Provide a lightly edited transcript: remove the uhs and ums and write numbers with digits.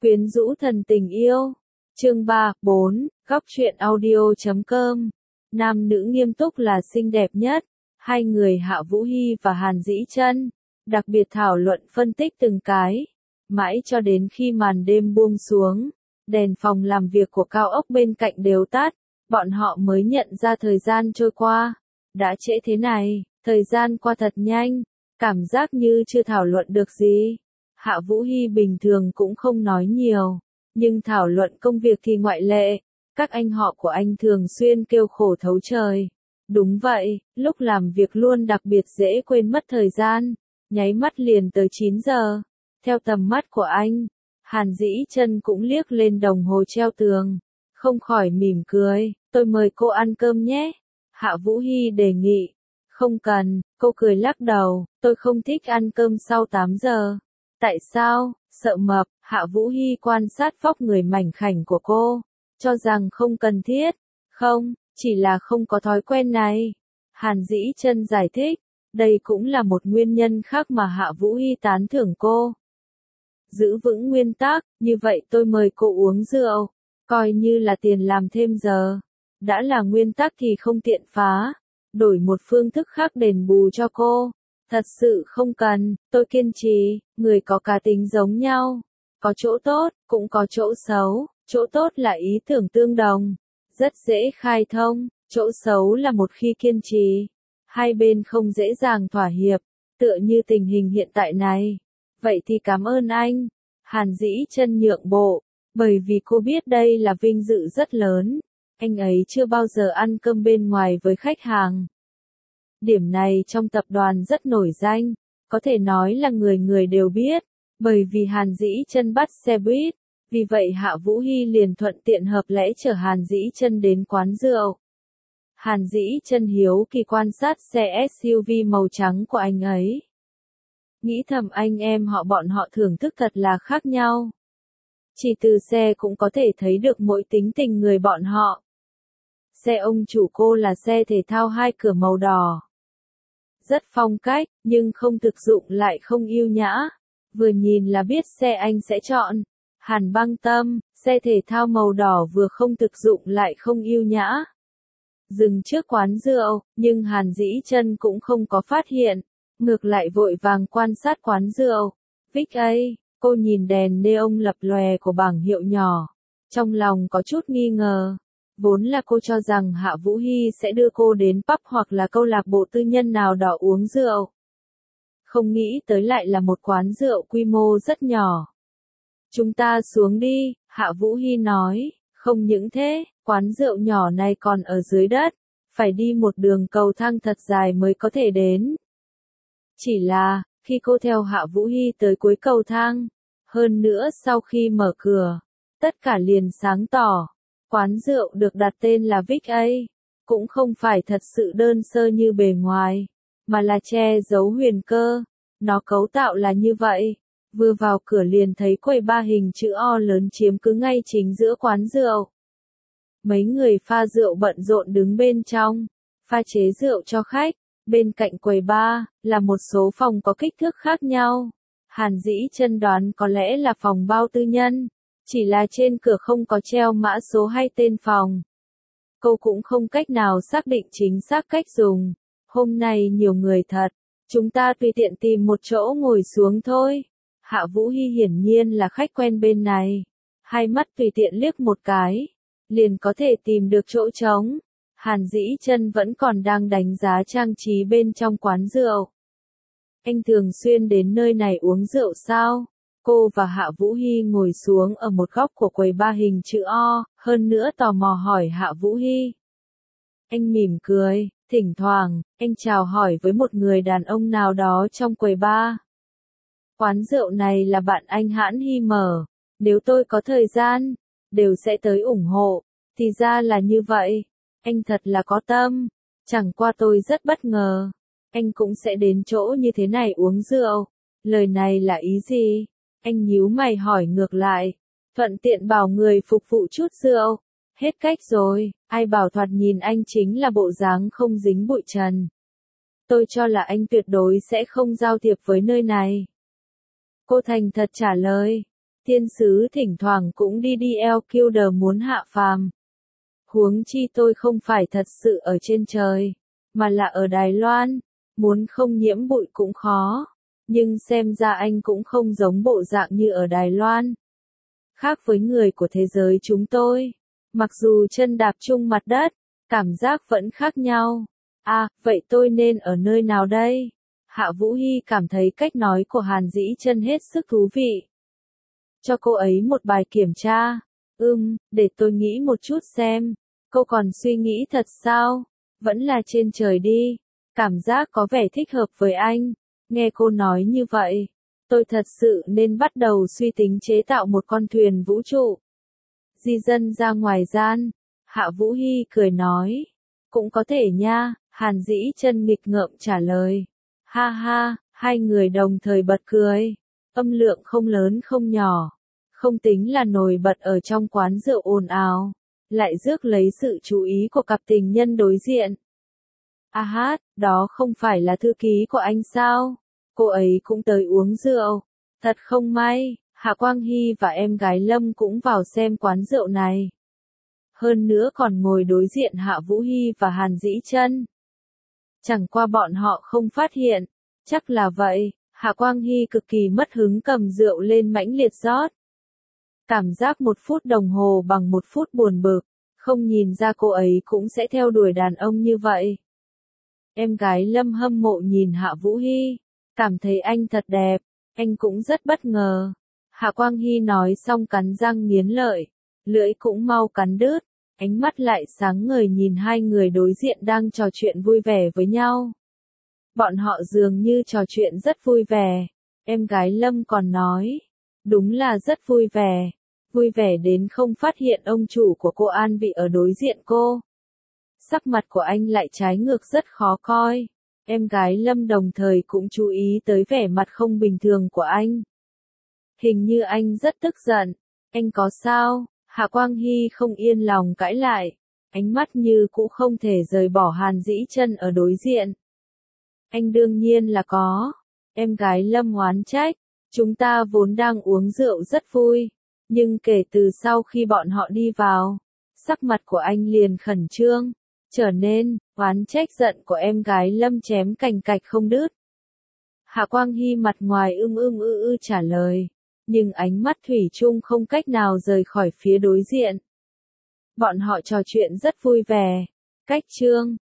Quyến rũ thần tình yêu. Chương 3, 4, góc truyện audio.com. Nam nữ nghiêm túc là xinh đẹp nhất. Hai người Hạ Vũ Hy và Hàn Dĩ Chân đặc biệt thảo luận phân tích từng cái. Mãi cho đến khi màn đêm buông xuống, đèn phòng làm việc của cao ốc bên cạnh đều tắt, bọn họ mới nhận ra thời gian trôi qua. Đã trễ thế này, thời gian qua thật nhanh, cảm giác như chưa thảo luận được gì. Hạ Vũ Hy bình thường cũng không nói nhiều, nhưng thảo luận công việc thì ngoại lệ. Các anh họ của anh thường xuyên kêu khổ thấu trời. Đúng vậy, lúc làm việc luôn đặc biệt dễ quên mất thời gian, nháy mắt liền tới 9 giờ. Theo tầm mắt của anh, Hàn Dĩ Chân cũng liếc lên đồng hồ treo tường, không khỏi mỉm cười, tôi mời cô ăn cơm nhé. Hạ Vũ Hy đề nghị, không cần, cô cười lắc đầu, tôi không thích ăn cơm sau 8 giờ. Tại sao? Sợ mập. Hạ Vũ Hy quan sát vóc người mảnh khảnh của cô, cho rằng không cần thiết. Không, chỉ là không có thói quen này. Hàn Dĩ Chân giải thích, đây cũng là một nguyên nhân khác mà Hạ Vũ Hy tán thưởng cô. Giữ vững nguyên tắc, như vậy tôi mời cô uống rượu, coi như là tiền làm thêm giờ. Đã là nguyên tắc thì không tiện phá, đổi một phương thức khác đền bù cho cô. Thật sự không cần, tôi kiên trì, người có cá tính giống nhau. Có chỗ tốt, cũng có chỗ xấu, chỗ tốt là ý tưởng tương đồng, rất dễ khai thông, chỗ xấu là một khi kiên trì, hai bên không dễ dàng thỏa hiệp, tựa như tình hình hiện tại này. Vậy thì cảm ơn anh. Hàn Dĩ Chân nhượng bộ, bởi vì cô biết đây là vinh dự rất lớn. Anh ấy chưa bao giờ ăn cơm bên ngoài với khách hàng. Điểm này trong tập đoàn rất nổi danh, có thể nói là người người đều biết, bởi vì Hàn Dĩ Chân bắt xe buýt, vì vậy Hạ Vũ Hy liền thuận tiện hợp lẽ chở Hàn Dĩ Chân đến quán rượu. Hàn Dĩ Chân hiếu kỳ quan sát xe SUV màu trắng của anh ấy. Nghĩ thầm anh em bọn họ thưởng thức thật là khác nhau. Chỉ từ xe cũng có thể thấy được mỗi tính tình người bọn họ. Xe ông chủ cô là xe thể thao 2 cửa màu đỏ. Rất phong cách, nhưng không thực dụng lại không yêu nhã. Vừa nhìn là biết xe anh sẽ chọn. Hàn Băng Tâm, xe thể thao màu đỏ vừa không thực dụng lại không yêu nhã. Dừng trước quán rượu, nhưng Hàn Dĩ Chân cũng không có phát hiện. Ngược lại vội vàng quan sát quán rượu. Vic A, cô nhìn đèn neon lập lòe của bảng hiệu nhỏ. Trong lòng có chút nghi ngờ. Vốn là cô cho rằng Hạ Vũ Hy sẽ đưa cô đến pub hoặc là câu lạc bộ tư nhân nào đó uống rượu. Không nghĩ tới lại là một quán rượu quy mô rất nhỏ. Chúng ta xuống đi, Hạ Vũ Hy nói, không những thế, quán rượu nhỏ này còn ở dưới đất, phải đi một đường cầu thang thật dài mới có thể đến. Chỉ là, khi cô theo Hạ Vũ Hy tới cuối cầu thang, hơn nữa sau khi mở cửa, tất cả liền sáng tỏ. Quán rượu được đặt tên là Vic A, cũng không phải thật sự đơn sơ như bề ngoài, mà là che giấu huyền cơ. Nó cấu tạo là như vậy, vừa vào cửa liền thấy quầy bar hình chữ O lớn chiếm cứ ngay chính giữa quán rượu. Mấy người pha rượu bận rộn đứng bên trong, pha chế rượu cho khách. Bên cạnh quầy bar, là một số phòng có kích thước khác nhau. Hàn Dĩ Chân đoán có lẽ là phòng bao tư nhân. Chỉ là trên cửa không có treo mã số hay tên phòng. Cô cũng không cách nào xác định chính xác cách dùng. Hôm nay nhiều người thật. Chúng ta tùy tiện tìm một chỗ ngồi xuống thôi. Hạ Vũ Hy hiển nhiên là khách quen bên này. Hai mắt tùy tiện liếc một cái. Liền có thể tìm được chỗ trống. Hàn Dĩ Chân vẫn còn đang đánh giá trang trí bên trong quán rượu. Anh thường xuyên đến nơi này uống rượu sao? Cô và Hạ Vũ Hy ngồi xuống ở một góc của quầy bar hình chữ O, hơn nữa tò mò hỏi Hạ Vũ Hy. Anh mỉm cười, thỉnh thoảng, anh chào hỏi với một người đàn ông nào đó trong quầy bar. Quán rượu này là bạn anh Hãn Hy mở, nếu tôi có thời gian, đều sẽ tới ủng hộ, thì ra là như vậy, anh thật là có tâm, chẳng qua tôi rất bất ngờ, anh cũng sẽ đến chỗ như thế này uống rượu, lời này là ý gì? Anh nhíu mày hỏi ngược lại, thuận tiện bảo người phục vụ chút rượu, hết cách rồi, ai bảo thoạt nhìn anh chính là bộ dáng không dính bụi trần. Tôi cho là anh tuyệt đối sẽ không giao thiệp với nơi này. Cô thành thật trả lời, Thiên sứ thỉnh thoảng cũng đi đi Elquidor muốn hạ phàm. Huống chi tôi không phải thật sự ở trên trời, mà là ở Đài Loan, muốn không nhiễm bụi cũng khó. Nhưng xem ra anh cũng không giống bộ dạng như ở Đài Loan. Khác với người của thế giới chúng tôi, mặc dù chân đạp chung mặt đất, cảm giác vẫn khác nhau. À, vậy tôi nên ở nơi nào đây? Hạ Vũ Hy cảm thấy cách nói của Hàn Dĩ Chân hết sức thú vị. Cho cô ấy một bài kiểm tra. Để tôi nghĩ một chút xem. Cô còn suy nghĩ thật sao? Vẫn là trên trời đi. Cảm giác có vẻ thích hợp với anh. Nghe cô nói như vậy, tôi thật sự nên bắt đầu suy tính chế tạo một con thuyền vũ trụ. Di dân ra ngoài gian. Hạ Vũ Hy cười nói. Cũng có thể nha, Hàn Dĩ Chân nghịch ngợm trả lời. Ha ha, hai người đồng thời bật cười. Âm lượng không lớn không nhỏ. Không tính là nổi bật ở trong quán rượu ồn ào. Lại rước lấy sự chú ý của cặp tình nhân đối diện. À hát, đó không phải là thư ký của anh sao? Cô ấy cũng tới uống rượu. Thật không may, Hạ Quang Hy và em gái Lâm cũng vào xem quán rượu này. Hơn nữa còn ngồi đối diện Hạ Vũ Hy và Hàn Dĩ Chân. Chẳng qua bọn họ không phát hiện. Chắc là vậy, Hạ Quang Hy cực kỳ mất hứng cầm rượu lên mãnh liệt rót. Cảm giác 1 phút đồng hồ bằng 1 phút buồn bực, không nhìn ra cô ấy cũng sẽ theo đuổi đàn ông như vậy. Em gái Lâm hâm mộ nhìn Hạ Vũ Hy, cảm thấy anh thật đẹp, anh cũng rất bất ngờ. Hạ Quang Hy nói xong cắn răng nghiến lợi, lưỡi cũng mau cắn đứt, ánh mắt lại sáng ngời nhìn hai người đối diện đang trò chuyện vui vẻ với nhau. Bọn họ dường như trò chuyện rất vui vẻ, em gái Lâm còn nói, đúng là rất vui vẻ đến không phát hiện ông chủ của cô an vị ở đối diện cô. Sắc mặt của anh lại trái ngược rất khó coi. Em gái Lâm đồng thời cũng chú ý tới vẻ mặt không bình thường của anh. Hình như anh rất tức giận. Anh có sao? Hạ Quang Hy không yên lòng cãi lại. Ánh mắt như cũ không thể rời bỏ Hàn Dĩ Chân ở đối diện. Anh đương nhiên là có. Em gái Lâm oán trách. Chúng ta vốn đang uống rượu rất vui. Nhưng kể từ sau khi bọn họ đi vào, sắc mặt của anh liền khẩn trương, trở nên, oán trách giận của em gái Lâm chém cành cạch không đứt. Hạ Quang Hy mặt ngoài trả lời, nhưng ánh mắt thủy chung không cách nào rời khỏi phía đối diện. Bọn họ trò chuyện rất vui vẻ. Cách chương